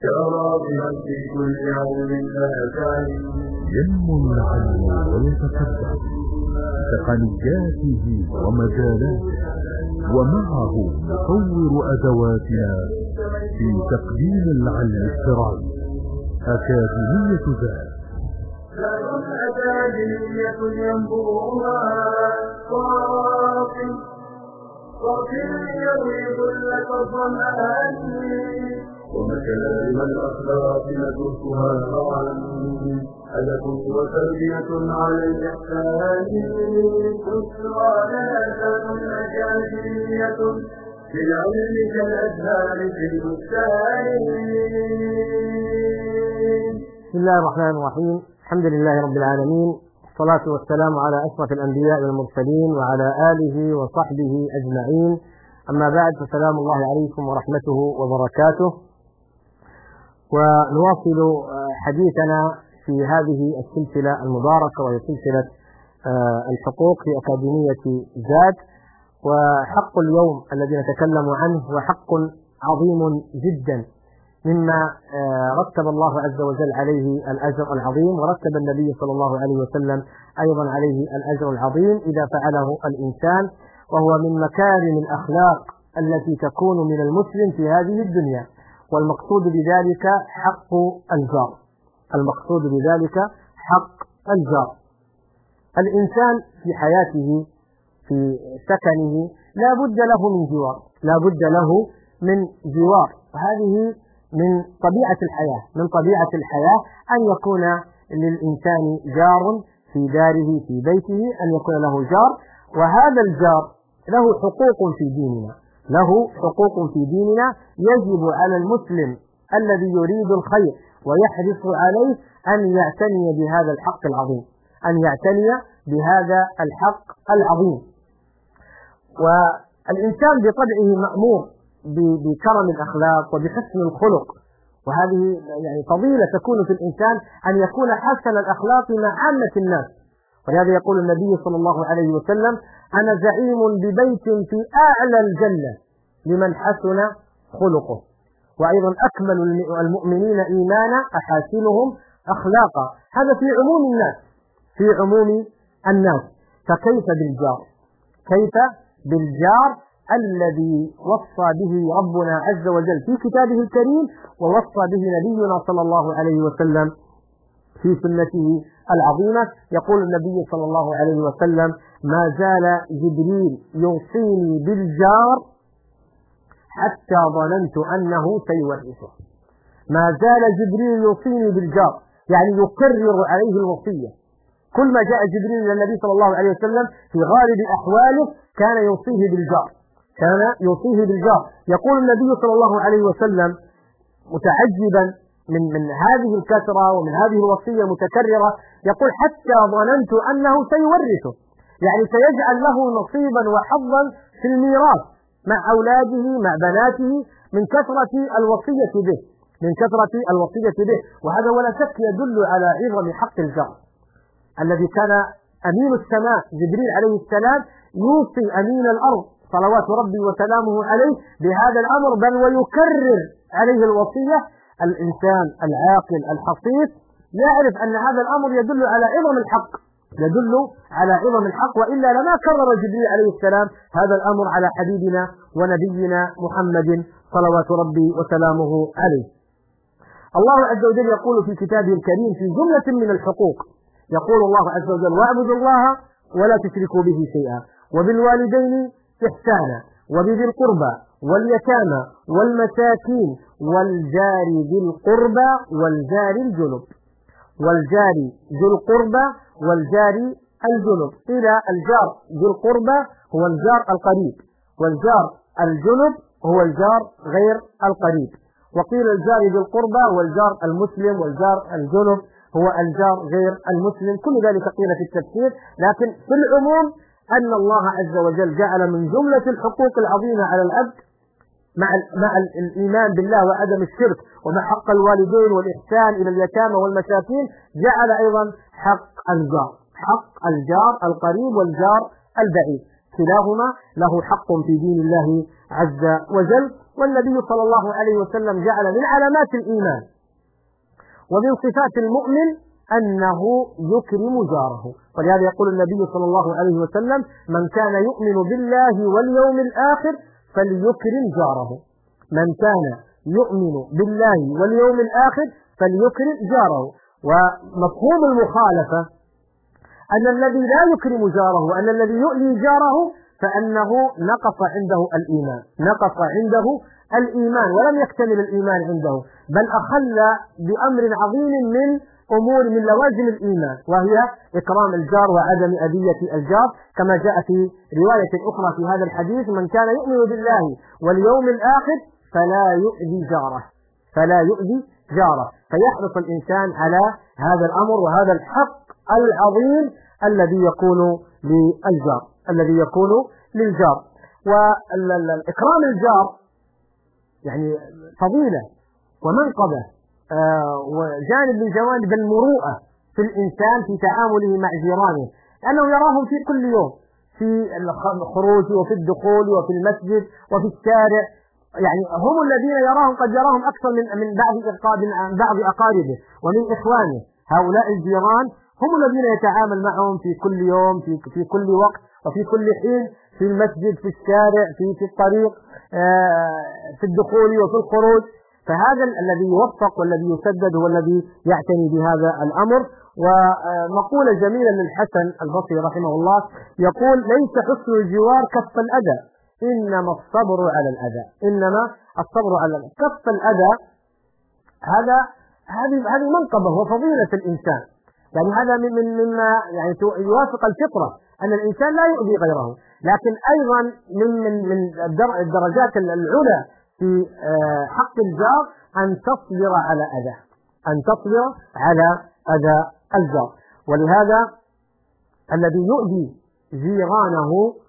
راضيا في كل يوم لا ينمو العلم ويتقدم بتقنياته ومجالاته، ومعه نطور أدواتنا في تقديم العلم الشرعي. أكاديمية ذات أكاديمية ينبوها صافي يروي لك الظمآن، ومكارم الأخلاق ندرسها معا، أدب وتربية على الإحسان. بشرى لنا أكاديمية في العلم كالأزهار في البستان. بسم الله الرحمن الرحيم. الحمد لله رب العالمين، والصلاة والسلام على أشرف الأنبياء والمرسلين وعلى آله وصحبه أجمعين. أما بعد، فسلام الله عليكم ورحمته وبركاته. ونواصل حديثنا في هذه السلسلة المباركة، وهي سلسلة الحقوق في أكاديمية ذات. وحق اليوم الذي نتكلم عنه هو حق عظيم جدا، مما رتب الله عز وجل عليه الأجر العظيم، ورتب النبي صلى الله عليه وسلم أيضا عليه الأجر العظيم إذا فعله الإنسان، وهو من مكارم الأخلاق التي تكون من المسلم في هذه الدنيا. والمقصود بذلك حق الجار. المقصود بذلك حق الجار. الإنسان في حياته في سكنه لا بد له من جوار، لا بد له من جوار، وهذه من طبيعة الحياة. من طبيعة الحياة أن يكون للإنسان جار في داره في بيته، أن يكون له جار، وهذا الجار له حقوق في ديننا، له حقوق في ديننا. يجب على المسلم الذي يريد الخير ويحرص عليه أن يعتني بهذا الحق العظيم، أن يعتني بهذا الحق العظيم. والإنسان بطبعه مأمور بكرم الأخلاق وبحسن الخلق، وهذه يعني فضيلة تكون في الإنسان أن يكون حسن الأخلاق مع عامة الناس. ولهذا يقول النبي صلى الله عليه وسلم: أنا زعيم ببيت في أعلى الجنة لمن حسن خلقه. وأيضا أكمل المؤمنين إيمانا أحاسنهم أخلاقا. هذا في عموم الناس، في عموم الناس. فكيف بالجار؟ كيف بالجار الذي وصى به ربنا عز وجل في كتابه الكريم، ووصى به نبينا صلى الله عليه وسلم في سنته العظيمة. يقول النبي صلى الله عليه وسلم: ما زال جبريل يوصيني بالجار حتى ظننت أنه سيورثه. ما زال جبريل يوصيني بالجار، يعني يكرر عليه الوصية. كل ما جاء جبريل إلى النبي صلى الله عليه وسلم في غالب أحواله كان يوصيه بالجار، كان يوصيه بالجار. يقول النبي صلى الله عليه وسلم متعجبا من هذه الكثرة ومن هذه الوصية المتكررة، يقول: حتى ظننت أنه سيورثه، يعني سيجعل له نصيبا وحظا في الميراث مع أولاده مع بناته من كثرة الوصية به، من كثرة الوصية به. وهذا ولا شك يدل على عظم حق الجار الذي كان أمين السماء جبريل عليه السلام يوصي أمين الأرض صلوات ربي وسلامه عليه بهذا الأمر، بل ويكرر عليه الوصية. الإنسان العاقل الحصيف يعرف أن هذا الأمر يدل على عظم الحق، يدل على عظم الحق، وإلا لما كرر جبريل عليه السلام هذا الأمر على حبيبنا ونبينا محمد صلوات ربي وسلامه عليه. الله عز وجل يقول في كتابه الكريم في جملة من الحقوق، يقول الله عز وجل: واعبدوا الله ولا تشركوا به شيئا، وبالوالدين إحسانا، وبذي القربى واليتامى والمساكين والجار ذي القربى والجار الجنب، والجار ذي القربى والجار الجنب. إلى الجار ذي القربى هو الجار القريب، والجار الجنب هو الجار غير القريب. وقيل الجار ذي القربى والجار المسلم، والجار الجنب هو الجار غير المسلم. كل ذلك قيل في التفسير، لكن في العموم أن الله عز وجل جعل من جملة الحقوق العظيمة على العبد مع الإيمان بالله وعدم الشرك ومع حق الوالدين والإحسان إلى اليتامى والمساكين، جعل أيضا حق الجار، حق الجار القريب والجار البعيد، كلاهما له حق في دين الله عز وجل. والنبي صلى الله عليه وسلم جعل من علامات الإيمان ومن صفات المؤمن أنه يكرم جاره. ولهذا يقول النبي صلى الله عليه وسلم: من كان يؤمن بالله واليوم الآخر فليكرم جاره. من كان يؤمن بالله واليوم الآخر فليكرم جاره. ومفهوم المخالفة أن الذي لا يكرم جاره وأن الذي يؤذي جاره فأنه نقص عنده الإيمان، نقص عنده الإيمان ولم يكتمل الإيمان عنده، بل أخل بأمر عظيم من أمور من لوازم الإيمان، وهي إكرام الجار وعدم أذية الجار، كما جاء في رواية أخرى في هذا الحديث: من كان يؤمن بالله واليوم الآخر فلا يؤذي جاره، فلا يؤذي جاره. فيحرص الإنسان على هذا الأمر وهذا الحق العظيم الذي يكون للجار، الذي يكون للجار. وإكرام الجار يعني فضيلة ومنقبة وجانب من جوانب المروءة في الإنسان في تعامله مع جيرانه، لأنه يراهم في كل يوم في الخروج وفي الدخول وفي المسجد وفي الشارع، يعني هم الذين يراهم، قد يراهم أكثر من بعض أقاربه ومن إخوانه. هؤلاء الجيران هم الذين يتعامل معهم في كل يوم في كل وقت وفي كل حين، في المسجد، في الشارع، في الطريق، في الدخول وفي الخروج. فهذا الذي يوفق والذي يسدد هو الذي يعتني بهذا الأمر. ومقولة جميلة للحسن البصري رحمه الله يقول: ليس حسن الجوار كف الأذى، إنما الصبر على الأذى، إنما الصبر على الأذى. كف الأذى هذه منقبة وفضيلة الإنسان، يعني هذا مما يعني يوافق الفطرة أن الإنسان لا يؤذي غيره، لكن أيضا من الدرجات العلى في حق الجار أن تصبر على أذى، أن تصبر على أذى الجار. ولهذا الذي يؤذي جيرانه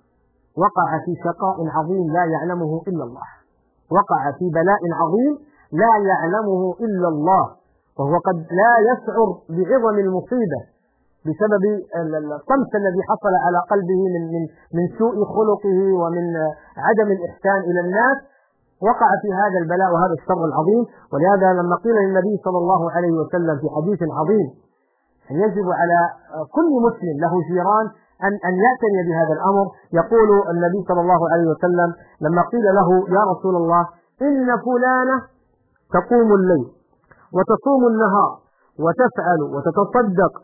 وقع في شقاء عظيم لا يعلمه إلا الله، وقع في بلاء عظيم لا يعلمه إلا الله، وهو قد لا يشعر بعظم المصيبة بسبب الطمس الذي حصل على قلبه من سوء خلقه ومن عدم الإحسان إلى الناس، وقع في هذا البلاء وهذا الشر العظيم. ولهذا لما قيل للنبي صلى الله عليه وسلم في حديث عظيم أن يجب على كل مسلم له جيران أن يعتني بهذا الأمر، يقول النبي صلى الله عليه وسلم لما قيل له: يا رسول الله، إن فلانة تقوم الليل وتصوم النهار وتفعل وتتصدق،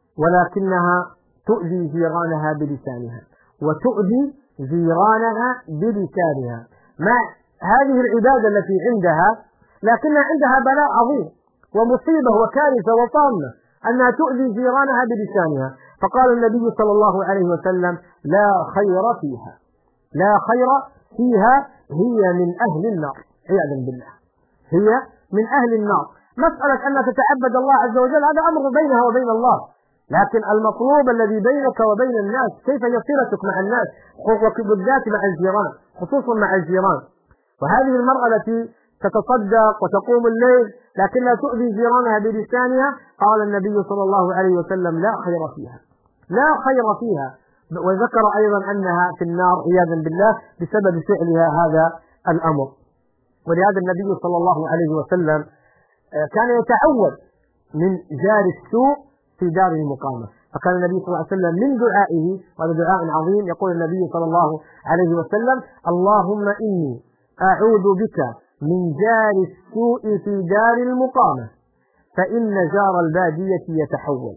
ولكنها تؤذي جيرانها بلسانها، وتؤذي جيرانها بلسانها، مع هذه العبادة التي عندها، لكن عندها بلاء عظيم ومصيبة وكارثة وطامة أنها تؤذي جيرانها بلسانها. فقال النبي صلى الله عليه وسلم: لا خير فيها، لا خير فيها، هي من أهل النار، عياذا بالله، هي من أهل النار. مسألة أن تتعبد الله عز وجل هذا أمر بينها وبين الله، لكن المطلوب الذي بينك وبين الناس كيف يصيرتك مع الناس، وبالذات مع الجيران، خصوصا مع الجيران. وهذه المرأة التي تتصدق وتقوم الليل لكنها تؤذي جيرانها بلسانها، قال النبي صلى الله عليه وسلم: لا خير فيها، لا خير فيها. وذكر أيضا أنها في النار عياذا بالله بسبب فعلها هذا الأمر. ولهذا النبي صلى الله عليه وسلم كان يتعوذ من جار السوء في دار المقامة. فكان النبي صلى الله عليه وسلم من دعائه، وهذا دعاء عظيم، يقول النبي صلى الله عليه وسلم: اللهم إني أعوذ بك من جار السوء في دار المقامة فإن جار البادية يتحول.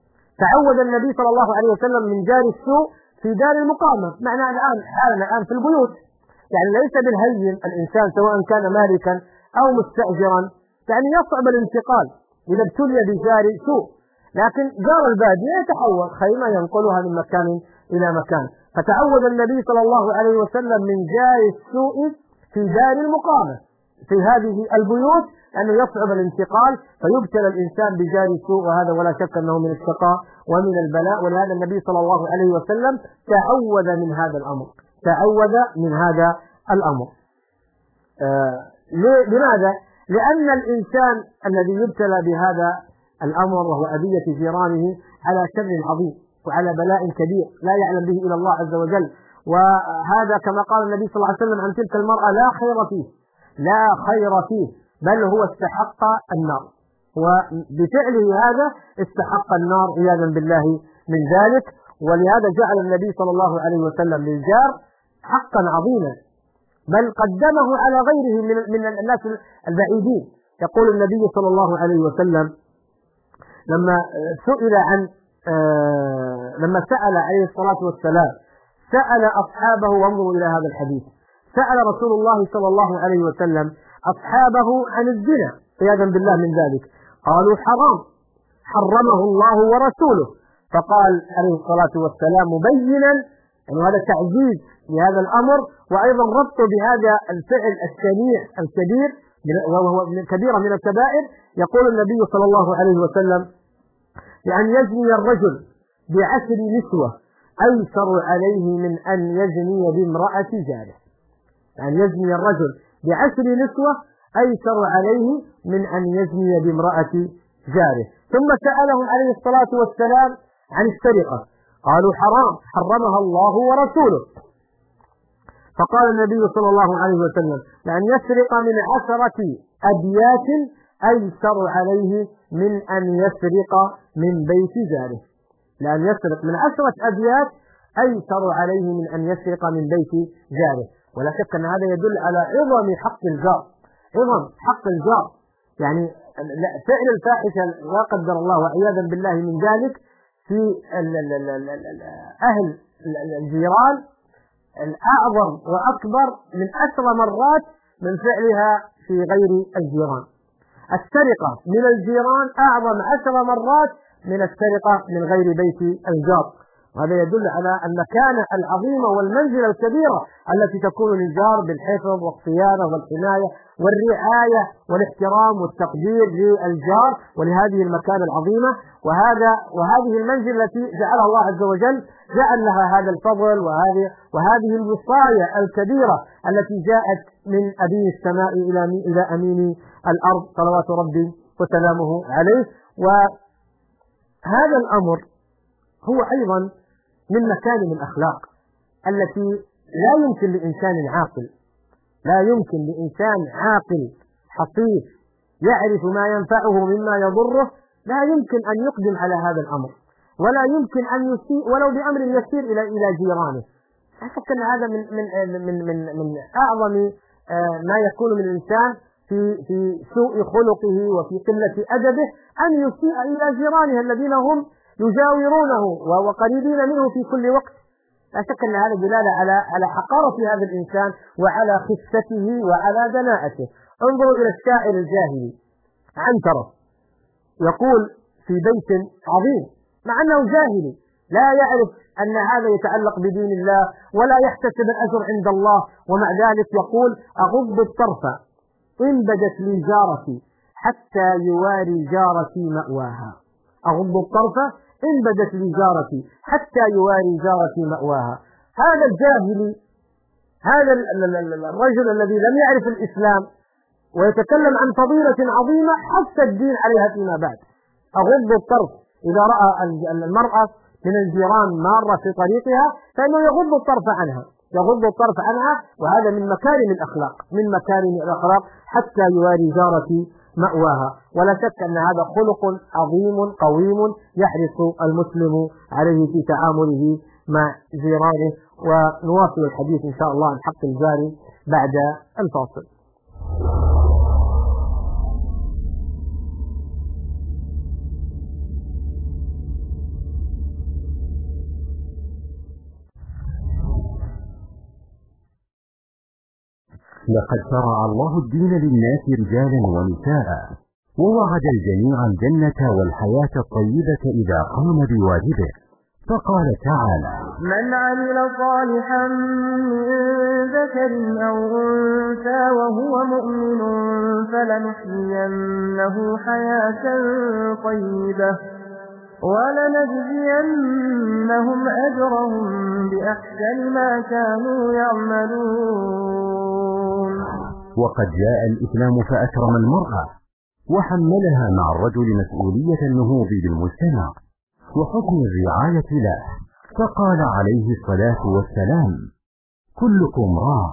تعوذ النبي صلى الله عليه وسلم من جار السوء في دار المقامة، معنى حالنا الآن في البيوت، يعني ليس بالهين الإنسان سواء كان مالكا أو مستأجرا، يعني يصعب الانتقال إذا ابتلي بجار سوء، لكن جار البادية يتحول، خيمة ينقلها من مكان إلى مكان. فتعوذ النبي صلى الله عليه وسلم من جار السوء في دار المقامة في هذه البيوت، أنه يصعب الانتقال فيبتلى الإنسان بجار السوء، وهذا ولا شك أنه من الشقاء ومن البلاء. ولهذا النبي صلى الله عليه وسلم تعوذ من هذا الأمر، تعوذ من هذا الأمر. لماذا؟ لأن الإنسان الذي يبتلى بهذا الأمر وهو أذية جيرانه على شر عظيم وعلى بلاء كبير لا يعلم به إلا الله عز وجل. وهذا كما قال النبي صلى الله عليه وسلم عن تلك المرأة: لا خير فيه، لا خير فيه، بل هو استحق النار، وبفعله هذا استحق النار عياذا بالله من ذلك. ولهذا جعل النبي صلى الله عليه وسلم للجار حقا عظيما، بل قدمه على غيره من الناس البعيدين. يقول النبي صلى الله عليه وسلم لما سئل عن لما سأل عليه الصلاة والسلام سأل أصحابه، وانظروا إلى هذا الحديث، سأل رسول الله صلى الله عليه وسلم أصحابه عن الزنا عياذا بالله من ذلك، قالوا حرام حرمه الله ورسوله، فقال عليه الصلاة والسلام مبينا أن هذا تعزيز لهذا الأمر، وأيضا ربطه بهذا الفعل الشنيع الكبير وهو كبيرة من الكبائر. يقول النبي صلى الله عليه وسلم لأن يزني الرجل ب10 نسوة أيسر عليه من أن يزني بامرأة جاره. أن يزني الرجل ب10 نسوة أيسر عليه من أن يزني بامرأة جاره. ثم سألهم عليه الصلاة والسلام عن السرقة، قالوا حرام حرمها الله ورسوله، فقال النبي صلى الله عليه وسلم لأن يسرق من 10 أبيات أيسر عليه من أن يسرق من بيت جاره. لأن يسرق من 10 أبيات أيسر عليه من أن يسرق من بيت جاره. ولا شك أن هذا يدل على عظم حق الجار، عظم حق الجار، يعني فعل الفاحشة لا قدر الله وعياذا بالله من ذلك في أهل الجيران الأعظم وأكبر من 10 مرات من فعلها في غير الجيران. السرقة من الجيران أعظم 10 مرات من السرقة من غير بيت الجار. وهذا يدل على المكانة العظيمة والمنزلة الكبيرة التي تكون للجار بالحفظ والصيانة والحماية والرعاية والاحترام والتقدير للجار ولهذه المكانة العظيمة، وهذه المنزلة التي جعلها الله عز وجل، جعل لها هذا الفضل وهذه الوصاية الكبيرة التي جاءت من أبي السماء إلى أمين الأرض صلوات ربي وسلامه عليه. وهذا الأمر هو أيضا من مكارم الأخلاق التي لا يمكن لإنسان عاقل حصيف يعرف ما ينفعه مما يضره، لا يمكن أن يقدم على هذا الأمر، ولا يمكن أن يسيء ولو بأمر يسير إلى جيرانه. لا شك أن هذا من أعظم ما يكون من الإنسان في سوء خلقه وفي قلة أدبه أن يسيء إلى جيرانه الذين هم يجاورونه وقريبين منه في كل وقت. لا شك أن هذا دلالة على حقارة هذا الإنسان وعلى خفته وعلى دناءته. انظروا إلى الشاعر الجاهلي عنترة يقول في بيت عظيم مع أنه جاهلي لا يعرف أن هذا يتعلق بدين الله ولا يحتسب الأجر عند الله، ومع ذلك يقول أغض الطرف إن بدت لي جارتي حتى يواري جارتي مأواها. أغض الطرف إن بدت لي جارتي حتى يواري جارتي مأواها. هذا الجاهلي، هذا الرجل الذي لم يعرف الإسلام ويتكلم عن فضيلة عظيمة حتى الدين عليها فيما بعد. أغض الطرف إذا رأى المرأة من الجيران مارة في طريقها فإنه يغض الطرف عنها، وهذا من مكارم الأخلاق حتى يواري جارتي مأواها. ولا شك أن هذا خلق عظيم قويم يحرص المسلم عليه في تعامله مع جيرانه. ونواصل الحديث إن شاء الله عن حق الجار بعد الفاصل. لقد شرع الله الدين للناس رجالا ونساء، ووعد الجميع الجنة والحياة الطيبة إذا قام بواجبه، فقال تعالى: من عمل صالحا من ذكر أو أنثى وهو مؤمن فلنحيينه حياة طيبة ولنجزينهم أجرهم بأحسن ما كانوا يعملون. وقد جاء الإسلام فأكرم المرأة وحملها مع الرجل مسؤولية النهوض بالمجتمع وحكم الرعاية له، فقال عليه الصلاة والسلام: كلكم راع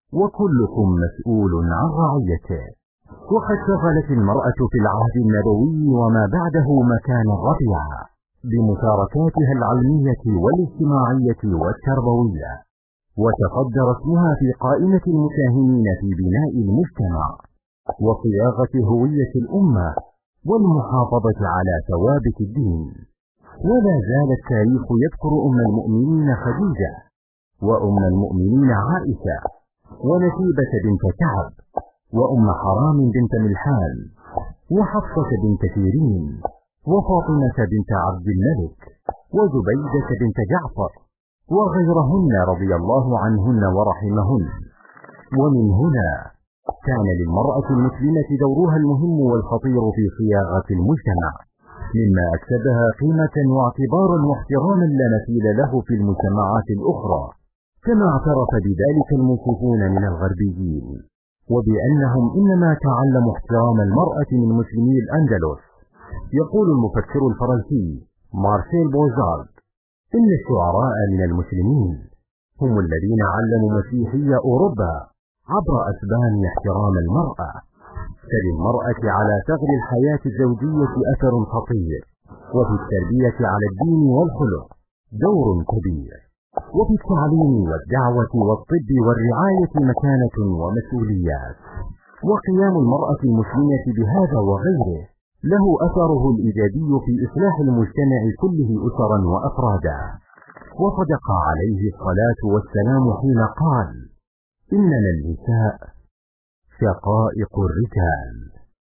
وكلكم مسؤول عن رعيته. وقد شغلت المرأة في العهد النبوي وما بعده مكانا رفيعا بمشاركاتها العلمية والاجتماعية والتربوية، وتصدر اسمها في قائمة المساهمين في بناء المجتمع وصياغة هوية الأمة والمحافظة على ثوابت الدين. ولا زال التاريخ يذكر أم المؤمنين خديجة، وأم المؤمنين عائشة، ونسيبة بنت كعب، وأم حرام بنت ملحان، وحفصة بنت سيرين، وفاطمة بنت عبد الملك، وزبيدة بنت جعفر، وغيرهن رضي الله عنهن ورحمهن. ومن هنا كان للمرأة المسلمة دورها المهم والخطير في صياغة المجتمع، مما أكسبها قيمة واعتبارا واحتراما لا مثيل له في المجتمعات الأخرى، كما اعترف بذلك المنصفون من الغربيين، وبأنهم إنما تعلموا احترام المرأة من مسلمي الأندلس. يقول المفكر الفرنسي مارسيل بوزارد إن الشعراء من المسلمين هم الذين علموا مسيحي أوروبا عبر أسبان احترام المرأة، فللمرأة على ثغر الحياة الزوجية أثر خطير، وفي التربية على الدين والخلق دور كبير، وفي التعليم والدعوة والطب والرعاية مكانة ومسؤوليات. وقيام المرأة المسلمة بهذا وغيره له أثره الإيجابي في إصلاح المجتمع كله أسرا وأفرادا. وصدق عليه الصلاة والسلام حين قال: إننا النساء شقائق الرجال.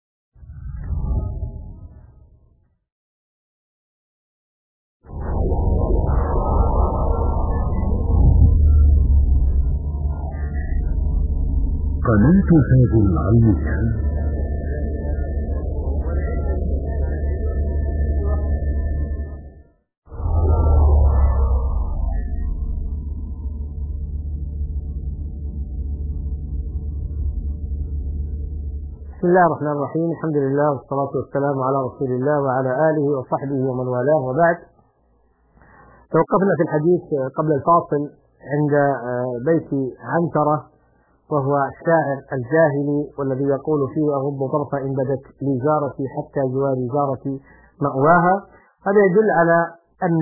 قناة هذه العلمية بسم الله الرحمن الرحيم. الحمد لله والصلاة والسلام على رسول الله وعلى آله وصحبه ومن والاه، وبعد. توقفنا في الحديث قبل الفاصل عند بيت عنترة، وهو الشاعر الجاهلي والذي يقول فيه: أغض طرف إن بدت لي جارتي حتى جواري جارتي مأواها. هذا يدل على أن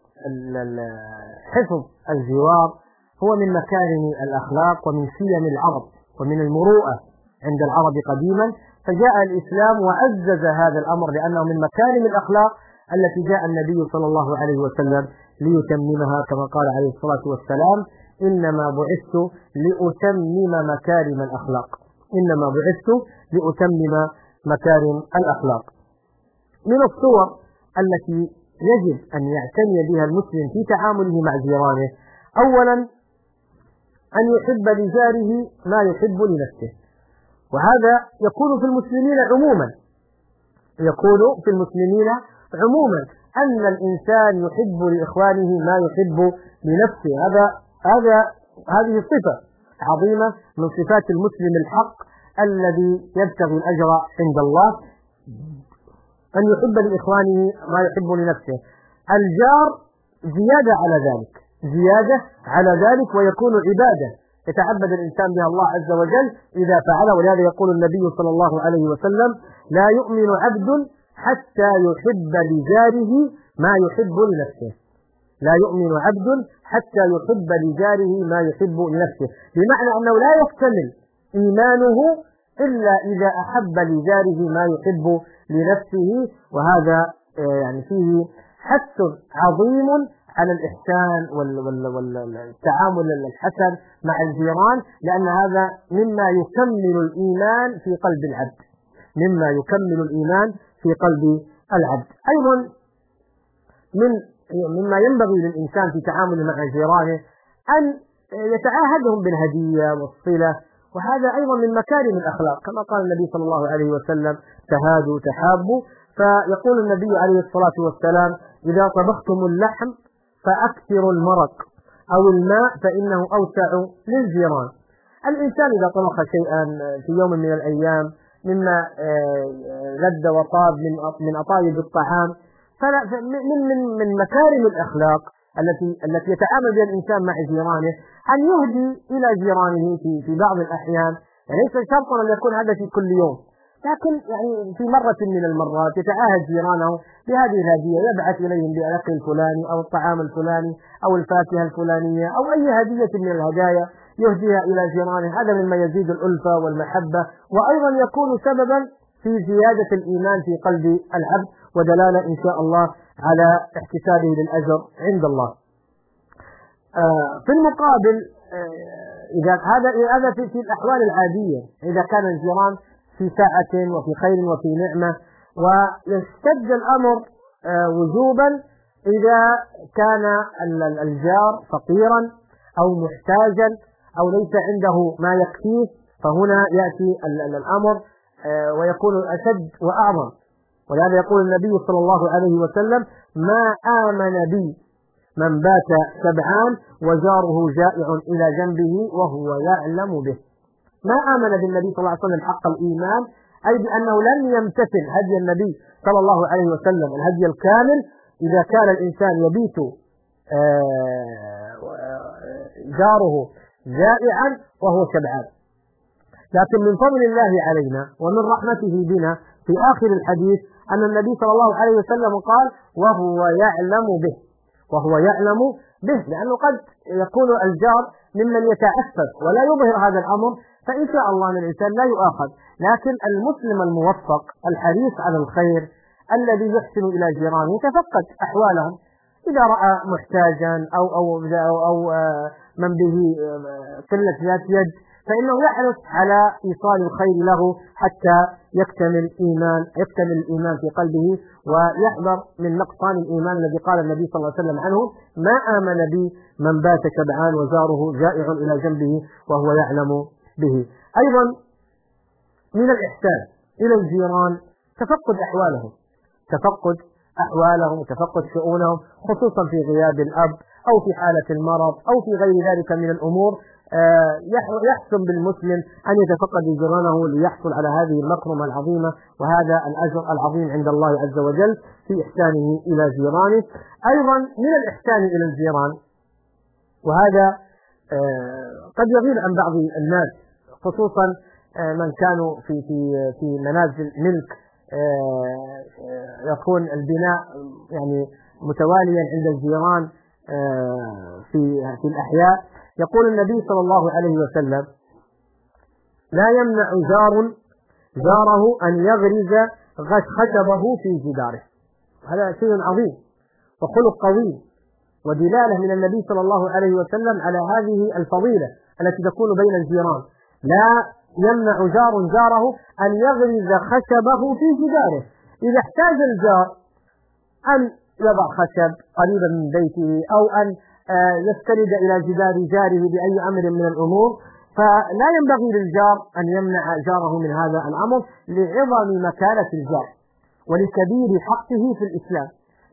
حفظ الجوار هو من مكارم الأخلاق ومن سيم العرب ومن المروءة عند العرب قديما، فجاء الإسلام وعزز هذا الأمر لأنه من مكارم الأخلاق التي جاء النبي صلى الله عليه وسلم ليتممها، كما قال عليه الصلاة والسلام: إنما بعثت لأتمم مكارم الأخلاق. إنما بعثت لأتمم مكارم الأخلاق. من الصور التي يجب أن يعتني بها المسلم في تعامله مع جيرانه: أولا أن يحب لجاره ما يحب لنفسه، وهذا يكون في المسلمين عموما، يكون في المسلمين عموما أن الإنسان يحب لإخوانه ما يحب لنفسه. هذه صفة عظيمة من صفات المسلم الحق الذي يبتغي الأجر عند الله، أن يحب لإخوانه ما يحب لنفسه. الجار زيادة على ذلك ويكون عبادة يتعبد الإنسان بها الله عز وجل إذا فعله. ولهذا يقول النبي صلى الله عليه وسلم: لا يؤمن عبد حتى يحب لجاره ما يحب لنفسه. لا يؤمن عبد حتى يحب لجاره ما يحب لنفسه، بمعنى أنه لا يكتمل إيمانه إلا إذا أحب لجاره ما يحب لنفسه. وهذا يعني فيه حث عظيم على الإحسان والتعامل الحسن مع الجيران، لأن هذا مما يكمل الإيمان في قلب العبد، أيضا مما ينبغي للإنسان في تعامله مع جيرانه أن يتعاهدهم بالهدية والصلة، وهذا أيضا من مكارم الأخلاق، كما قال النبي صلى الله عليه وسلم: تهادوا تحابوا. فيقول النبي عليه الصلاة والسلام: إذا طبختم اللحم فأكثروا المرق أو الماء فإنه أوسع للجيران. الإنسان إذا طبخ شيئا في يوم من الأيام مما لذ وطاب من أطايب الطعام، من مكارم الأخلاق التي يتعامل بها الإنسان مع جيرانه أن يهدي إلى جيرانه في بعض الأحيان. يعني ليس شرطا أن يكون هذا في كل يوم، لكن يعني في مرة من المرات يتعاهد جيرانه بهذه الهدية، يبعث إليهم بالأكل الفلاني أو الطعام الفلاني أو الفاكهة الفلانية أو أي هدية من الهدايا يهديها إلى جيرانه. هذا مما يزيد الألفة والمحبة، وأيضا يكون سببا في زيادة الإيمان في قلب العبد ودلالة إن شاء الله على احتسابه للأجر عند الله. في المقابل إذا هذا في الأحوال العادية، إذا كان الجيران في ساعة وفي خير وفي نعمة، ويشتد الأمر وجوبا إذا كان الجار فقيرا أو محتاجا أو ليس عنده ما يكفيه، فهنا يأتي الأمر ويكون أشد وأعظم. ولهذا يقول النبي صلى الله عليه وسلم: ما آمن بي من بات شبعان وجاره جائع إلى جنبه وهو يعلم به. ما آمن بالنبي صلى الله عليه وسلم حق الإيمان، أي بأنه لم يمتثل هدي النبي صلى الله عليه وسلم الهدي الكامل إذا كان الإنسان يبيت جاره جائعا وهو شبعان. لكن من فضل الله علينا ومن رحمته بنا في آخر الحديث أن النبي صلى الله عليه وسلم قال: وهو يعلم به. وهو يعلم به، لأنه قد يكون الجار ممن يتعفف ولا يظهر هذا الأمر، فإن شاء الله أن الإنسان لا يؤاخذ. لكن المسلم الموفق الحريص على الخير الذي يحسن إلى جيرانه يتفقد أحوالهم، إذا رأى محتاجا أو من به قلة ذات يد فإنه يحرص على إيصال الخير له حتى يكتمل الإيمان في قلبه ويحذر من نقصان الإيمان الذي قال النبي صلى الله عليه وسلم عنه: ما آمن بي من بات شبعان وجاره جائع إلى جنبه وهو يعلم به. أيضا من الإحسان إلى الجيران تفقد أحوالهم وتفقد شؤونهم، خصوصا في غياب الأب أو في حالة المرض أو في غير ذلك من الأمور. يحسن بالمسلم أن يتفقد جيرانه ليحصل على هذه المكرمة العظيمة وهذا الأجر العظيم عند الله عز وجل في إحسانه إلى جيرانه. أيضا من الإحسان إلى الجيران، وهذا قد يغيب عن بعض الناس، خصوصا من كانوا في منازل ملك يكون البناء يعني متواليا عند الجيران في الأحياء. يقول النبي صلى الله عليه وسلم: لا يمنع جاره أن يغرز خشبه في جداره. هذا شيء عظيم وخلق قوي ودلالة من النبي صلى الله عليه وسلم على هذه الفضيلة التي تكون بين الجيران. لا يمنع جاره أن يغرز خشبه في جداره. إذا احتاج الجار أن يضع خشب قريبا من بيته أو أن يستند إلى جدار جاره بأي أمر من الأمور، فلا ينبغي للجار أن يمنع جاره من هذا الأمر لعظم مكانة الجار ولكبير حقه في الإسلام،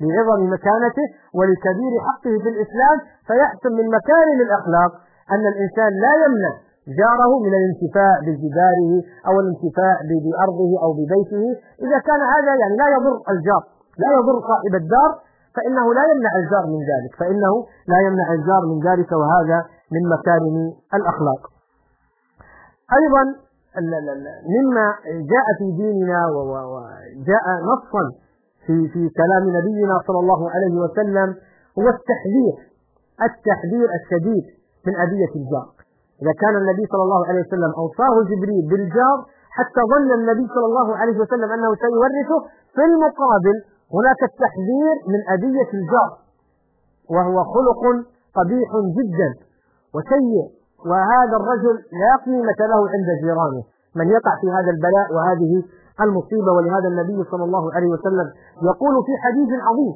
فيحسن من مكارم الأخلاق أن الإنسان لا يمنع جاره من الانتفاع بجداره أو الانتفاع بأرضه أو ببيته. إذا كان هذا يعني لا يضر الجار، لا يضر صاحب الدار، فإنه لا يمنع الجار من ذلك، وهذا من مكارم الأخلاق. أيضا مما جاء في ديننا وجاء نصا في كلام نبينا صلى الله عليه وسلم هو التحذير الشديد من أذية الجار. إذا كان النبي صلى الله عليه وسلم أوصاه جبريل بالجار حتى ظن النبي صلى الله عليه وسلم أنه سيورثه، في المقابل هناك التحذير من أذية الجار، وهو خلق قبيح جدا وسيء، وهذا الرجل لا قيمة له عند جيرانه من يقع في هذا البلاء وهذه المصيبة. ولهذا النبي صلى الله عليه وسلم يقول في حديث عظيم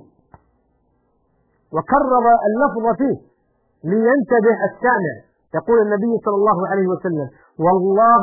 وكرر اللفظ فيه لينتبه السامع، يقول النبي صلى الله عليه وسلم: والله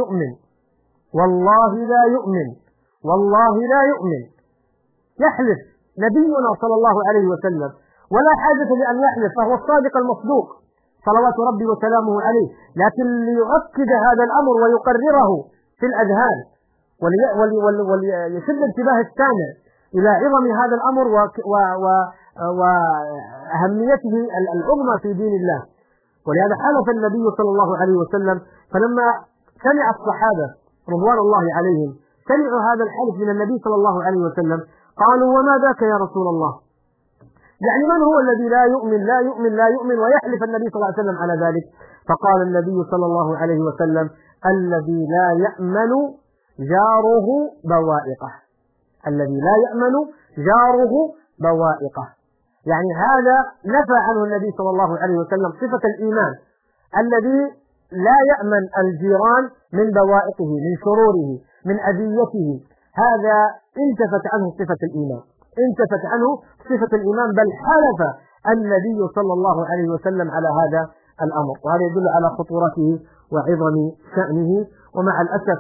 لا يؤمن يحلف نبينا صلى الله عليه وسلم ولا حاجة لأن يحلف، فهو الصادق المصدوق صلوات ربي وسلامه عليه، لكن ليؤكد هذا الأمر ويقرره في الأذهان وليشد انتباه السامع إلى عظم هذا الأمر وأهميته العظمى في دين الله. ولهذا حلف النبي صلى الله عليه وسلم، فلما سمع الصحابة رضوان الله عليهم سمعوا هذا الحلف من النبي صلى الله عليه وسلم قالوا: وما ذاك يا رسول الله؟ يعني من هو الذي لا يؤمن لا يؤمن لا يؤمن ويحلف النبي صلى الله عليه وسلم على ذلك؟ فقال النبي صلى الله عليه وسلم: الذي لا يأمن جاره بوائقه. الذي لا يأمن جاره بوائقه، يعني هذا نفى عنه النبي صلى الله عليه وسلم صفة الإيمان، الذي لا يأمن الجيران من بوائقه، من شروره، من أذيته. هذا انتفت عنه صفة الإيمان، انتفت عنه صفة الإيمان، بل حلف النبي صلى الله عليه وسلم على هذا الأمر. وهذا يدل على خطورته وعظم شأنه. ومع الأسف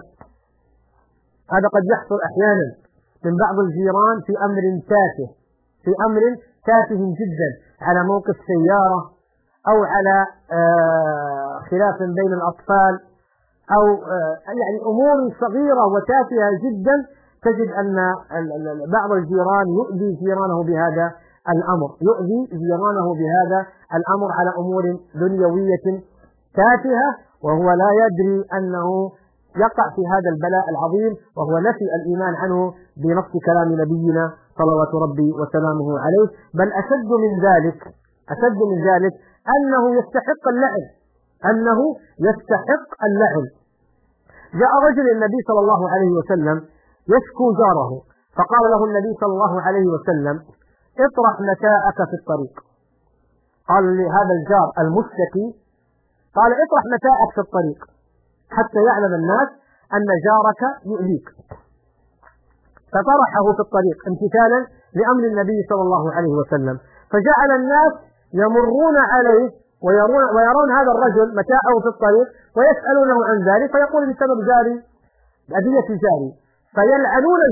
هذا قد يحصل أحيانا من بعض الجيران في أمر تافه، في أمر تافه جدا، على موقف سيارة أو على خلاف بين الأطفال أو يعني أمور صغيرة وتافهة جدا، تجد أن بعض الجيران يؤذي جيرانه بهذا الأمر، يؤذي جيرانه بهذا الأمر على أمور دنيوية تافهة، وهو لا يدري أنه يقع في هذا البلاء العظيم، وهو نفي الإيمان عنه بنص كلام نبينا صلوات ربي وسلامه عليه. بل أشد من ذلك أنه يستحق اللعن، أنه يستحق اللعن. جاء رجل النبي صلى الله عليه وسلم يشكو جاره، فقال له النبي صلى الله عليه وسلم: اطرح متاعك في الطريق. قال لهذا الجار المشتكي، قال: اطرح متاعك في الطريق حتى يعلم الناس أن جارك يؤذيك. فطرحه في الطريق امتثالا لأمر النبي صلى الله عليه وسلم، فجعل الناس يمرون عليه ويرون هذا الرجل متاعه في الطريق ويسألونه عن ذلك، فيقول: بسبب جاري، أذية جاري، فيلعنون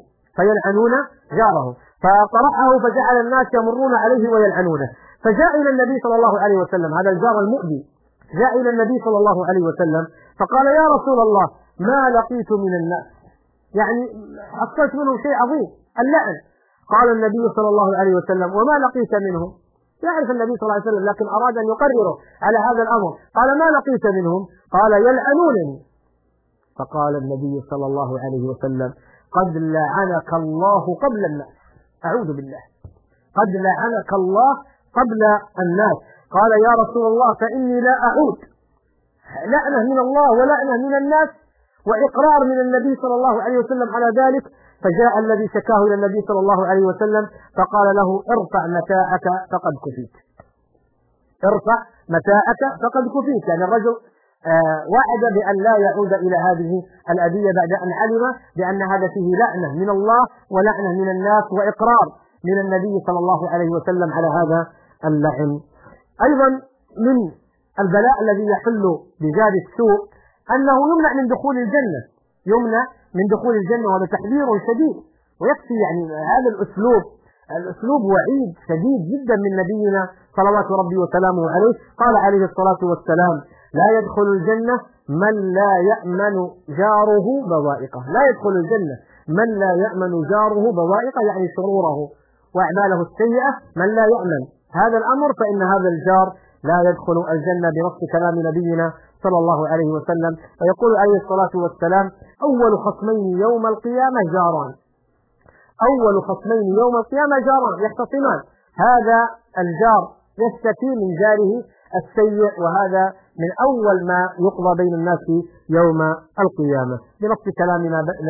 جاره. فطرحه فجعل الناس يمرون عليه ويلعنونه. فجاء إلى النبي صلى الله عليه وسلم هذا الجار المؤذي، جاء إلى النبي صلى الله عليه وسلم فقال: يا رسول الله، ما لقيت من الناس، يعني حصلت منه شيء عظيم، اللعن. قال النبي صلى الله عليه وسلم: وما لقيت منهم؟ يعرف النبي صلى الله عليه وسلم، لكن أراد أن يقرره على هذا الأمر. قال: ما لقيت منهم؟ قال: يلعنونني. فقال النبي صلى الله عليه وسلم: قد لعنك الله قبل الناس. أعوذ بالله، قد لعنك الله قبل الناس. قال: يا رسول الله، فإني لا أعود. لعنة من الله ولعنة من الناس، وإقرار من النبي صلى الله عليه وسلم على ذلك. فجاء الذي شكاه إلى النبي صلى الله عليه وسلم فقال له: ارفع متاعك فقد كفيت. ارفع متاعك فقد كفيت، يعني الرجل وعد بأن لا يعود إلى هذه الأذية بعد أن علم بأن هذا فيه لعنة من الله ولعنة من الناس وإقرار من النبي صلى الله عليه وسلم على هذا اللعن. أيضا من البلاء الذي يحل بجار السوء أنه يمنع من دخول الجنة، يمنع من دخول الجنة، وهذا تحذير شديد. ويكفي يعني هذا الأسلوب وعيد شديد جدا من نبينا صلوات ربي وسلامه عليه. قال عليه الصلاة والسلام: لا يدخل الجنة من لا يأمن جاره بوائقه. لا يدخل الجنة من لا يأمن جاره بوائقه، يعني شروره وأعماله السيئة. من لا يأمن هذا الأمر فإن هذا الجار لا يدخل الجنة بنص كلام نبينا صلى الله عليه وسلم. ويقول عليه الصلاة والسلام: أول خصمين يوم القيامة جاران. أول خصمين يوم القيامة جاران يختصمان، هذا الجار يشتكي من جاره السيء، وهذا من أول ما يقضى بين الناس يوم القيامة بنص كلام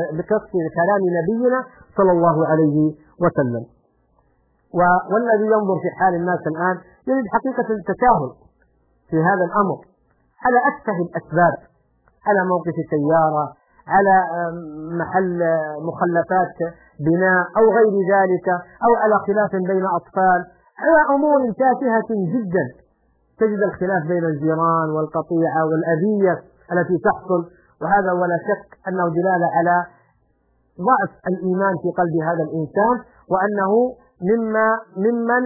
نبينا صلى الله عليه وسلم. والذي ينظر في حال الناس الآن يجد حقيقة التساهل في هذا الأمر على أتفه الأسباب، على موقف سيارة، على محل مخلفات بناء أو غير ذلك، أو على خلاف بين أطفال، على أمور تافهة جدا تجد الخلاف بين الجيران والقطيعة والأذية التي تحصل. وهذا ولا شك أنه دلالة على ضعف الإيمان في قلب هذا الإنسان، وأنه ممن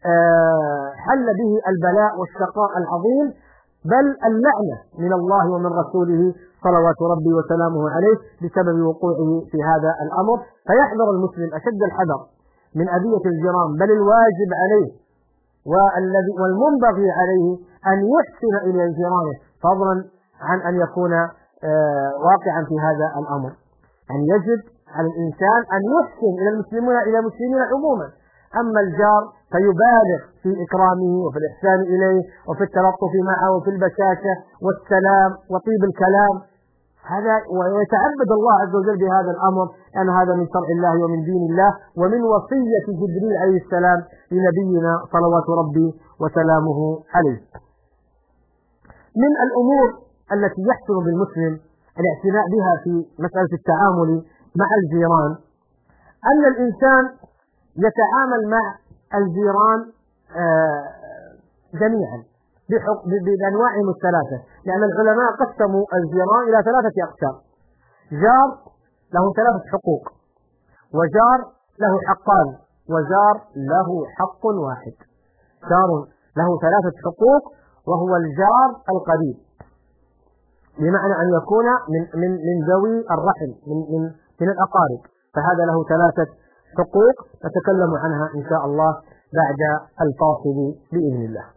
حل به البلاء والشقاء العظيم، بل اللعنة من الله ومن رسوله صلوات ربي وسلامه عليه بسبب وقوعه في هذا الأمر. فيحذر المسلم أشد الحذر من أذية الجيران، بل الواجب عليه والمنبغي عليه أن يحسن إلى جيرانه، فضلا عن أن يكون واقعا في هذا الأمر. يعني يجب على الإنسان أن يحسن إلى المسلمين عموما. أما الجار فيبالغ في إكرامه وفي الإحسان إليه وفي التلطف معه وفي البشاشة والسلام وطيب الكلام، هذا ويتعبد الله عز وجل بهذا الأمر، لأن هذا من شرع الله ومن دين الله ومن وصية جبريل عليه السلام لنبينا صلوات ربي وسلامه عليه. من الأمور التي يحسن بالمسلم الاعتناء بها في مسألة التعامل مع الجيران أن الإنسان يتعامل مع الجيران جميعا بأنواعهم الثلاثة، لأن العلماء قسموا الجيران إلى 3 أقسام: جار له 3 حقوق، وجار له حقان، وجار له حق واحد. جار له 3 حقوق وهو الجار القريب، بمعنى أن يكون من ذوي الرحم من الأقارب، فهذا له 3 حقوق نتكلم عنها إن شاء الله بعد الفاصل بإذن الله.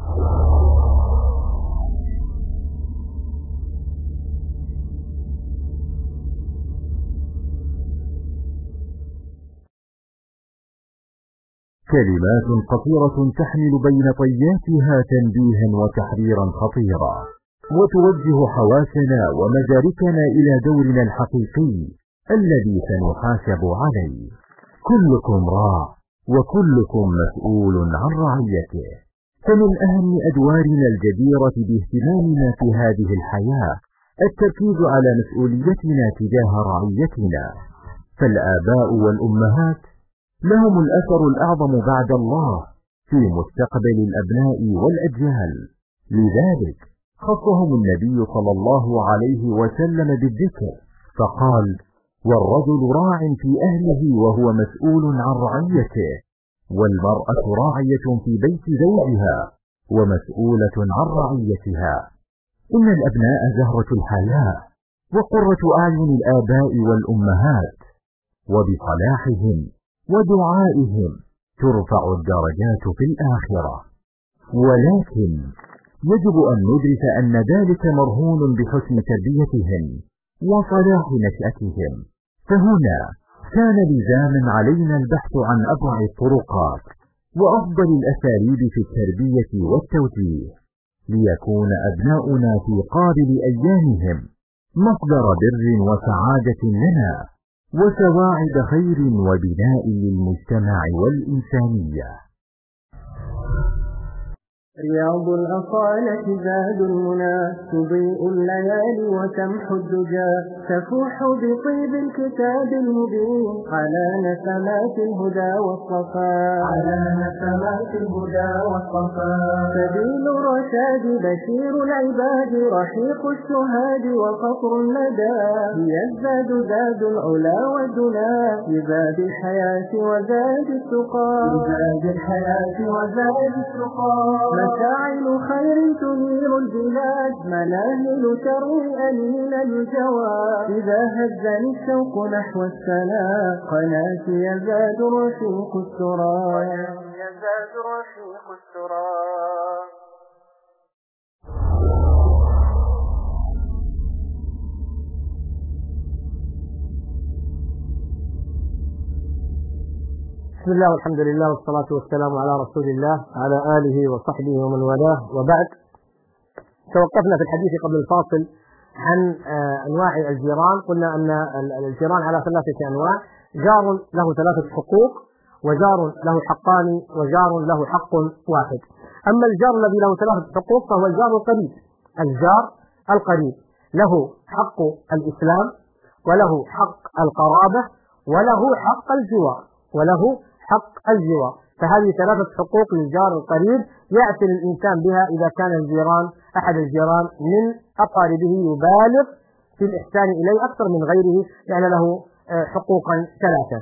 كلمات قصيرة تحمل بين طياتها تنبيها وتحذيرا خطيرا، وتوجه حواسنا ومداركنا إلى دورنا الحقيقي الذي سنحاسب عليه. كلكم راع وكلكم مسؤول عن رعيته. فمن أهم أدوارنا الجديرة باهتمامنا في هذه الحياة التركيز على مسؤوليتنا تجاه رعيتنا، فالآباء والأمهات لهم الأثر الأعظم بعد الله في مستقبل الأبناء والأجيال. لذلك خصهم النبي صلى الله عليه وسلم بالذكر، فقال: والرجل راع في أهله وهو مسؤول عن رعيته، والمرأة راعية في بيت زوجها ومسؤولة عن رعيتها. إن الأبناء زهرة الحياة وقرة أعين الآباء والأمهات، وبصلاحهم ودعائهم ترفع الدرجات في الآخرة. ولكن يجب أن ندرك أن ذلك مرهون بحسن تربيتهم وصلاح نشأتهم، فهنا كان لزاما علينا البحث عن أبرع الطرقات وأفضل الأساليب في التربية والتوجيه، ليكون أبناؤنا في قابل أيامهم مصدر بر وسعادة لنا وسواعد خير وبناء للمجتمع والإنسانية. رياض الأصالة زاد المنى، تضيء الليالي وتمحو الدجى، تفوح بطيب الكتاب المبين على نسمات الهدى والصفاء، سبيل الرشاد بشير العباد، رحيق الشهاد وقطر الندى، هي الزاد زاد العلا والدنا، لزاد الحياة وزاد التقى، مشاعل خير تنير البلاد، مناهل شر أنين الجواد، إذا هزني الشوق نحو السلام، قناتي يزداد رشيق السرى. بسم الله والحمد لله والصلاة والسلام على رسول الله على آله وصحبه ومن والاه، وبعد. توقفنا في الحديث قبل الفاصل عن أنواع الجيران. قلنا أن الجيران على 3 أنواع: جار له 3 حقوق، وجار له حقان، وجار له حق واحد. أما الجار الذي له 3 حقوق فهو الجار القريب. الجار القريب له حق الإسلام، وله حق القرابة، وله حق الجوار، فهذه 3 حقوق للجار القريب يعتني الإنسان بها إذا كان أحد الجيران من أقاربه يبالغ في الإحسان إليه أكثر من غيره، لأن له حقوقا 3.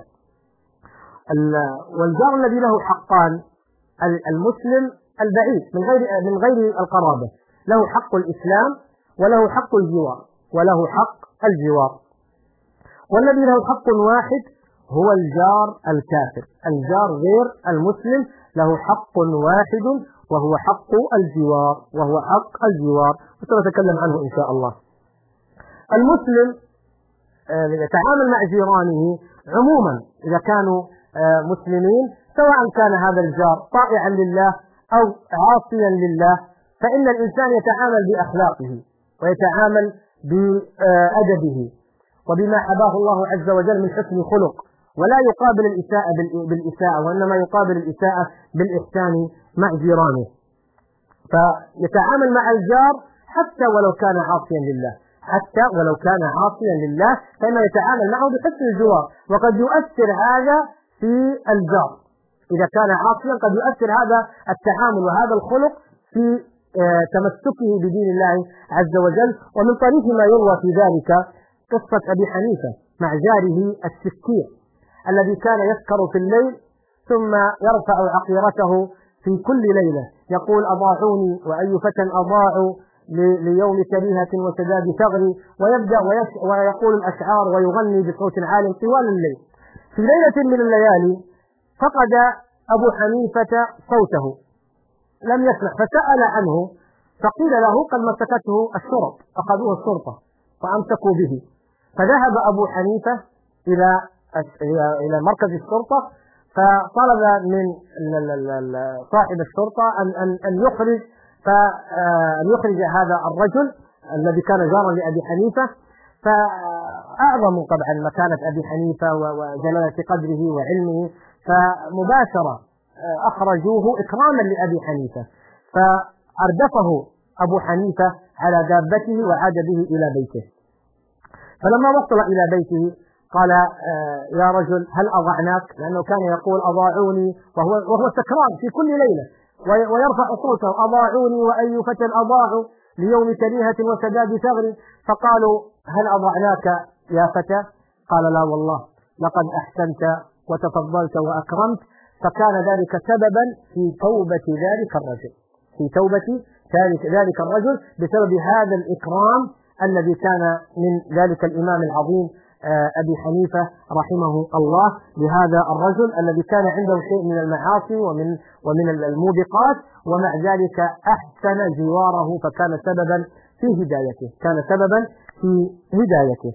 والجار الذي له حقان: المسلم البعيد من غير القرابة له حق الإسلام، وله حق الجوار، والذي له حق واحد هو الجار الكافر. الجار غير المسلم له حق واحد وهو حق الجوار، وسنتكلم عنه إن شاء الله. المسلم يتعامل مع جيرانه عموما إذا كانوا مسلمين، سواء كان هذا الجار طائعا لله أو عاصيا لله، فإن الإنسان يتعامل بأخلاقه ويتعامل بأدبه وبما حباه الله عز وجل من حسن خلق، ولا يقابل الإساءة بالإساءة، وإنما يقابل الإساءة بالإحسان مع جيرانه. فيتعامل مع الجار حتى ولو كان عاصيا لله، فإنه يتعامل معه بحسن الجوار. وقد يؤثر هذا في الجار إذا كان عاصيا، قد يؤثر هذا التعامل وهذا الخلق في تمسكه بدين الله عز وجل. ومن طريق ما يروى في ذلك قصة أبي حنيفة مع جاره السكير الذي كان يسكر في الليل ثم يرفع عقيرته في كل ليلة يقول أضاعوني وأي فتى أضاعوا ليوم كريهة وسداد ثغري، ويبدأ ويقول الأشعار ويغني بصوت عال طوال الليل. في ليلة من الليالي فقد أبو حنيفة صوته، لم يسمع، فسأل عنه فقيل له قد مسكته الشرط، أخذوه الشرطة فأمسكوا به. فذهب أبو حنيفة إلى مركز الشرطة، فطلب من صاحب الشرطة أن يخرج هذا الرجل الذي كان جارا لأبي حنيفة. فأعظموا طبعا مكانة أبي حنيفة وجلالة قدره وعلمه، فمباشرة أخرجوه إكراما لأبي حنيفة، فأردفه أبو حنيفة على دابته وعاد به إلى بيته. فلما وصل إلى بيته قال يا رجل هل أضعناك؟ لأنه كان يقول أضاعوني وهو سكران في كل ليلة ويرفع صوته أضاعوني وأي فتى أضاعوا ليوم كريهة وسداد ثغري. فقالوا هل أضعناك يا فتى؟ قال لا والله لقد أحسنت وتفضلت وأكرمت. فكان ذلك سببا في توبة ذلك الرجل بسبب هذا الإكرام الذي كان من ذلك الإمام العظيم أبي حنيفة رحمه الله لهذا الرجل الذي كان عنده شيء من المعاصي ومن الموبقات، ومع ذلك أحسن جواره فكان سببا في هدايته.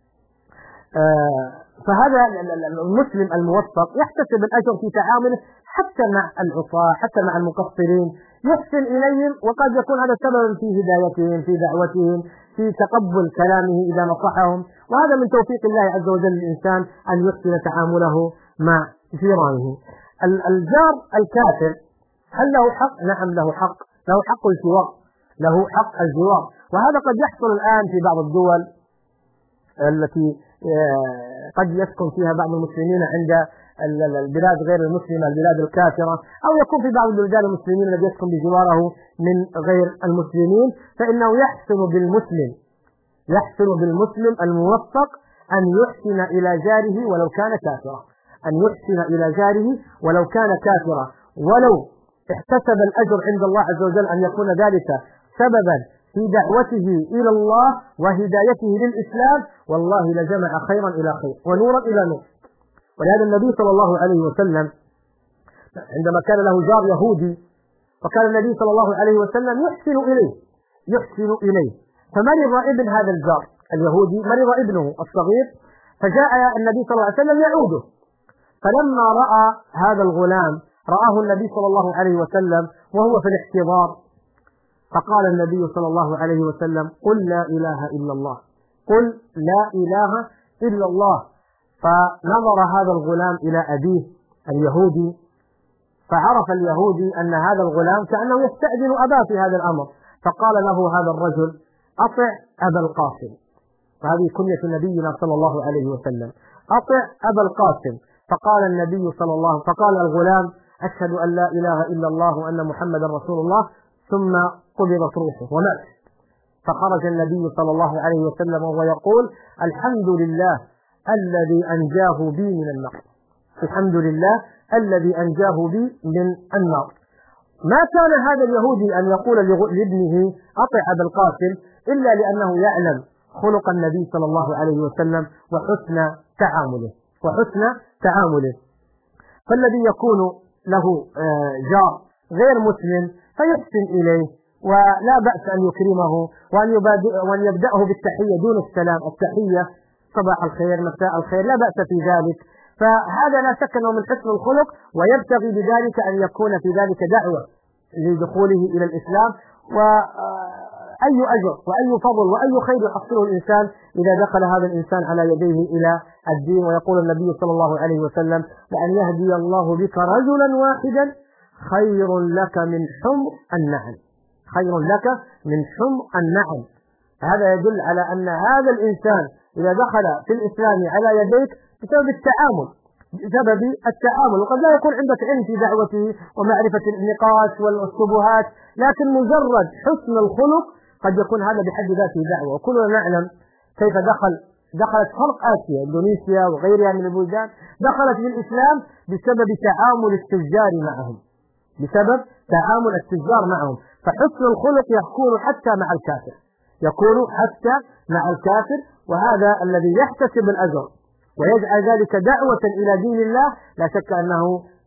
فهذا المسلم الموفق يحتسب الأجر في تعامله حتى مع العصاة، حتى مع المقصرين، يحسن إليهم، وقد يكون هذا سببا في هدايتهم، في دعوتهم، في تقبل كلامه إذا نصحهم. وهذا من توفيق الله عز وجل للإنسان أن يحسن تعامله مع جيرانه. الجار الكافر هل له حق؟ نعم له حق الجوار، وهذا قد يحصل الآن في بعض الدول التي قد يسكن فيها بعض المسلمين عند البلاد غير المسلمة، البلاد الكافرة، أو يكون في بعض البلدان المسلمين الذي يسكن بجواره من غير المسلمين، فإنه يحسن بالمسلم الموفق أن يحسن إلى جاره ولو كان كافرا، ولو احتسب الأجر عند الله عز وجل أن يكون ذلك سببا في دعوته إلى الله وهدايته للإسلام، والله لجمع خيرا إلى خير ونورا إلى نور. ولهذا النبي صلى الله عليه وسلم عندما كان له جار يهودي، وكان النبي صلى الله عليه وسلم يحسن إليه، فمرض ابن هذا الجار اليهودي، مرض ابنه الصغير، فجاء النبي صلى الله عليه وسلم يعوده. فلما رأى هذا الغلام رآه النبي صلى الله عليه وسلم وهو في الاحتضار، فقال النبي صلى الله عليه وسلم قل لا إله إلا الله. فنظر هذا الغلام إلى أبيه اليهودي، فعرف اليهودي أن هذا الغلام كأنه يستأذن أباه في هذا الأمر، فقال له هذا الرجل أطع أبا القاسم، فهذه كنية نبينا صلى الله عليه وسلم، أطع أبا القاسم. فقال الغلام أشهد أن لا إله إلا الله وأن محمدا رسول الله، ثم قبضت روحه ومات. فخرج النبي صلى الله عليه وسلم وهو يقول الحمد لله الذي أنجاه بي من النار. ما كان هذا اليهودي أن يقول لابنه أطع أبا القاسم إلا لأنه يعلم خلق النبي صلى الله عليه وسلم وحسن تعامله. وحسن تعامله. فالذي يكون له جار غير مسلم فيحسن إليه، ولا بأس أن يكرمه وأن يبدأه بالتحية دون السلام، التحية صباح الخير مساء الخير لا بأس في ذلك. فهذا لا شك أنه من حسن الخلق، ويبتغي بذلك أن يكون في ذلك دعوة لدخوله إلى الإسلام، وأي أجر وأي فضل وأي خير يحصله الإنسان إذا دخل هذا الإنسان على يديه إلى الدين. ويقول النبي صلى الله عليه وسلم: لأن يهدي الله بك رجلا واحدا خير لك من حمر النعم، خير لك من حمر النعم. هذا يدل على أن هذا الإنسان إذا دخل في الإسلام على يديك بسبب التعامل، وقد لا يكون عندك علم في دعوته ومعرفة النقاش والشبهات، لكن مجرد حسن الخلق قد يكون هذا بحد ذاته دعوة. وكلنا نعلم كيف دخلت شرق آسيا إندونيسيا وغيرها من البلدان دخلت للإسلام بسبب تعامل التجار معهم، بسبب تعامل التجار معهم. فحسن الخلق يكون حتى مع الكافر، يكون حتى مع الكافر، وهذا الذي يحتسب الأجر ويجعل ذلك دعوة إلى دين الله لا شك أنه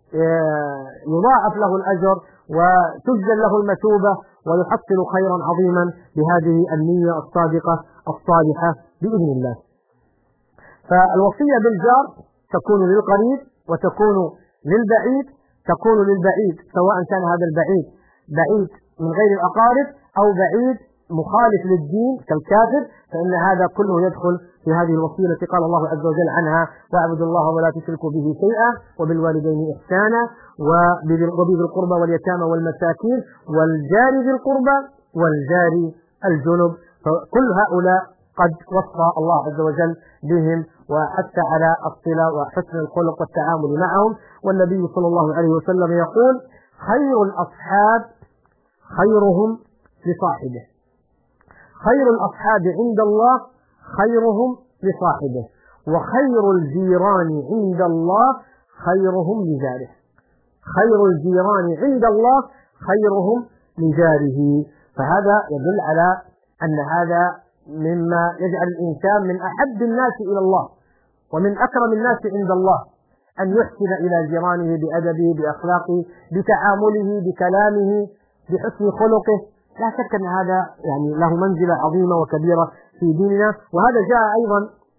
يضاعف له الأجر وتجزل له المثوبة ويحصل خيرا عظيما بهذه النية الصادقة الصالحة بإذن الله. فالوصية بالجار تكون للقريب وتكون للبعيد، تكون للبعيد سواء كان هذا البعيد بعيد من غير الأقارب أو بعيد مخالف للدين كالكافر، فإن هذا كله يدخل في هذه الوصية التي قال الله عز وجل عنها: واعبدوا الله ولا تشركوا به شيئا وبالوالدين إحسانا وبذي القربى واليتامى والمساكين والجار ذي القربى والجار الجنب. فكل هؤلاء قد وصى الله عز وجل بهم وحتى على الصلة وحسن الخلق والتعامل معهم. والنبي صلى الله عليه وسلم يقول: خير الأصحاب خيرهم لصاحبه، خير الأصحاب عند الله خيرهم لصاحبه، وخير الجيران عند الله خيرهم لجاره، خير الجيران عند الله خيرهم لجاره. فهذا يدل على أن هذا مما يجعل الإنسان من أحب الناس إلى الله ومن أكرم الناس عند الله، أن يحسن إلى جيرانه بأدبه بأخلاقه بتعامله بكلامه بحسن خلقه. لا شك أن هذا يعني له منزلة عظيمة وكبيرة في ديننا. وهذا جاء أيضا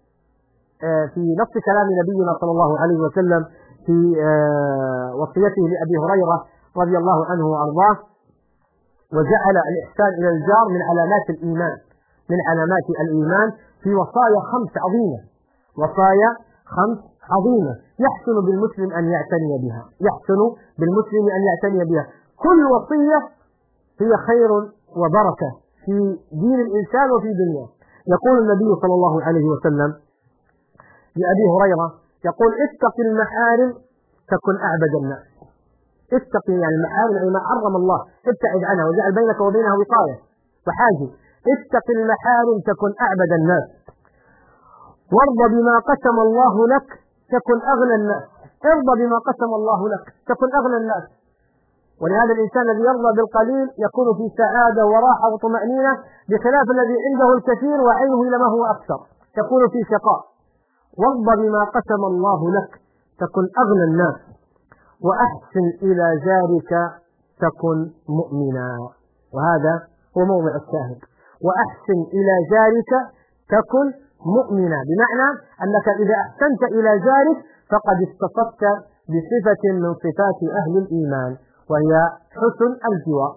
في نص كلام نبينا صلى الله عليه وسلم في وصيته لأبي هريرة رضي الله عنه وأرضاه: وجعل الإحسان إلى الجار من علامات الإيمان، من علامات الإيمان، في وصايا 5 عظيمة، وصايا 5 عظيمة يحسن بالمسلم أن يعتني بها، يحسن بالمسلم أن يعتني بها. كل وصية هي خير وبركة في دين الإنسان وفي دنياه. يقول النبي صلى الله عليه وسلم لأبي هريرة يقول: اتق المحارم تكن أعبد الناس. اتق يعني المحارم أي ما حرم الله ابتعد عنها وجعل بينك وبينها وقاية وحاجز. اتق المحارم تكن أعبد الناس، وارض بما قسم الله لك تكن أغنى الناس. ارضى بما قسم الله لك تكن أغنى الناس. ولهذا الإنسان الذي يرضى بالقليل يكون في سعادة وراحة وطمأنينة، بخلاف الذي عنده الكثير وعينه إلى ما هو أكثر يكون في شقاء. وارضى بما قسم الله لك تكن أغنى الناس، وأحسن إلى جارك تكن مؤمنا. وهذا هو موضع الشاهد: وأحسن إلى جارك تكن مؤمنا، بمعنى أنك إذا أحسنت إلى جارك فقد اتصفت بصفة من صفات أهل الإيمان، وهي حسن الجوار،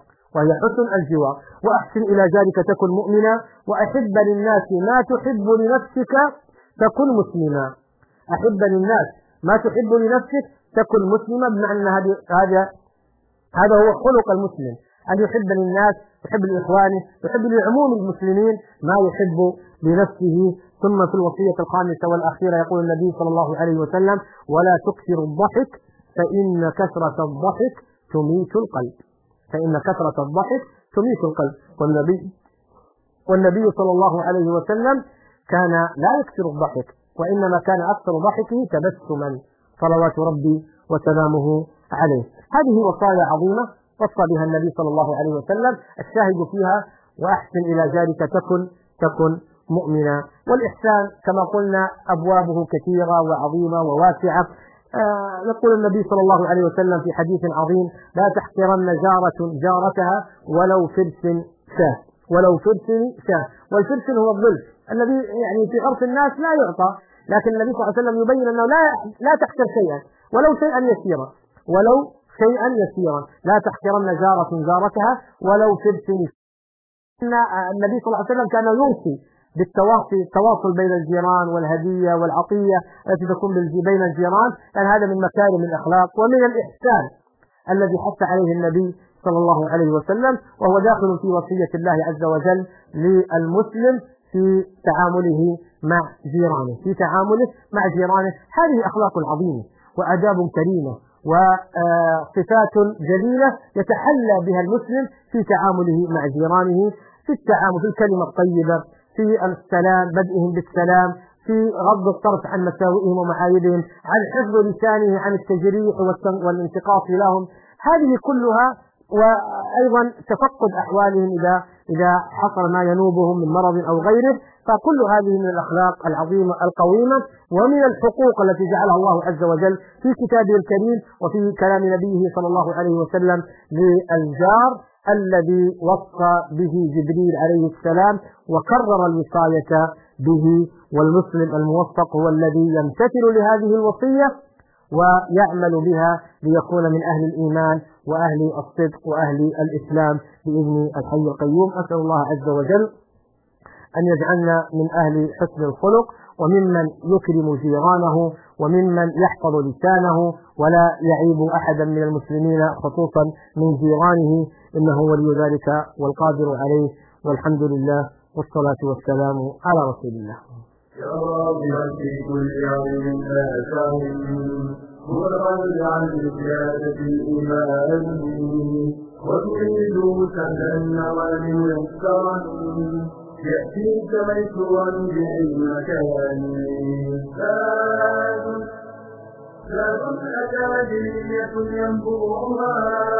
وأحسن إلى جارك تكن مؤمنا، وأحب للناس ما تحب لنفسك تكن مسلما. أحب للناس ما تحب لنفسك تكن مسلما، بمعنى أن هذا هو خلق المسلم، أن يحب للناس، يحب لإخوانه، يحب لعموم المسلمين ما يحب لنفسه. ثم في الوصية 5 والأخيرة يقول النبي صلى الله عليه وسلم: ولا تكثر الضحك فإن كثرة الضحك تميت القلب، فإن كثرة الضحك تميت القلب. والنبي صلى الله عليه وسلم كان لا يكثر الضحك، وإنما كان أكثر ضحكه تبسما صلوات ربي وسلامه عليه. هذه وصايا عظيمة وصى بها النبي صلى الله عليه وسلم، الشاهد فيها: وأحسن إلى جارك تكن مؤمنا. والإحسان كما قلنا أبوابه كثيرة وعظيمة وواسعة. يقول النبي صلى الله عليه وسلم في حديث عظيم: لا تحقرن جارة جارتها ولو فرس شاه، ولو فرس شاه. والفرس هو الظلف الذي يعني في عرف الناس لا يعطى، لكن النبي صلى الله عليه وسلم يبين أنه لا تحقر شيئا ولو شيئا يسيرا، ولو شيئا يسيرا. لا تحقرن جارة جارتها ولو فرس. إن النبي صلى الله عليه وسلم كان يوصي بالتواصل بين الجيران والهدية والعطية التي تكون بين الجيران، لأن هذا من مكارم الأخلاق ومن الإحسان الذي حث عليه النبي صلى الله عليه وسلم، وهو داخل في وصية الله عز وجل للمسلم في تعامله مع جيرانه. هذه أخلاق عظيمة وآداب كريمة وصفات جليلة يتحلى بها المسلم في تعامله مع جيرانه، في التعامل، في الكلمة الطيبة، في السلام، بدئهم بالسلام، في غض الطرف عن مساوئهم ومعايبهم، عن حفظ لسانه عن التجريح والانتقاص لهم. هذه كلها، وأيضا تفقد أحوالهم إذا حصل ما ينوبهم من مرض أو غيره. فكل هذه من الأخلاق العظيمة القويمة، ومن الحقوق التي جعلها الله عز وجل في كتابه الكريم وفي كلام نبيه صلى الله عليه وسلم للجار الذي وصى به جبريل عليه السلام وكرر الوصاية به. والمسلم الموفق هو الذي يمتثل لهذه الوصية ويعمل بها ليكون من أهل الإيمان وأهل الصدق وأهل الإسلام بإذن الحي القيوم. أسأل الله عز وجل أن يجعلنا من أهل حسن الخلق، وممن يكرم جيرانه، وممن يحفظ لسانه ولا يعيب أحدا من المسلمين خصوصا من جيرانه، إنه ولي ذلك والقادر عليه. والحمد لله والصلاة والسلام على رسول الله. يا رابعا في كل يوم لا شاهم مرغب عن زيادة الإيمان، وتريد سهلا النوال ميسرا يأتيك ميسورا بأي مكان. ذات أكاديمية ينبوعها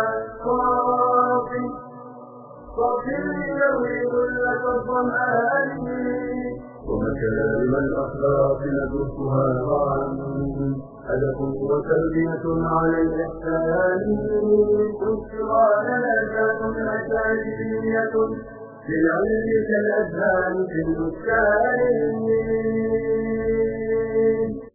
صافي يروي ظلة الظمآن، ومكارم الأخلاق ندرسها معا، هدف وتربية على الإحسان. انشغالنا ذات أكاديمية للعلم كالأذهان في الإسكان.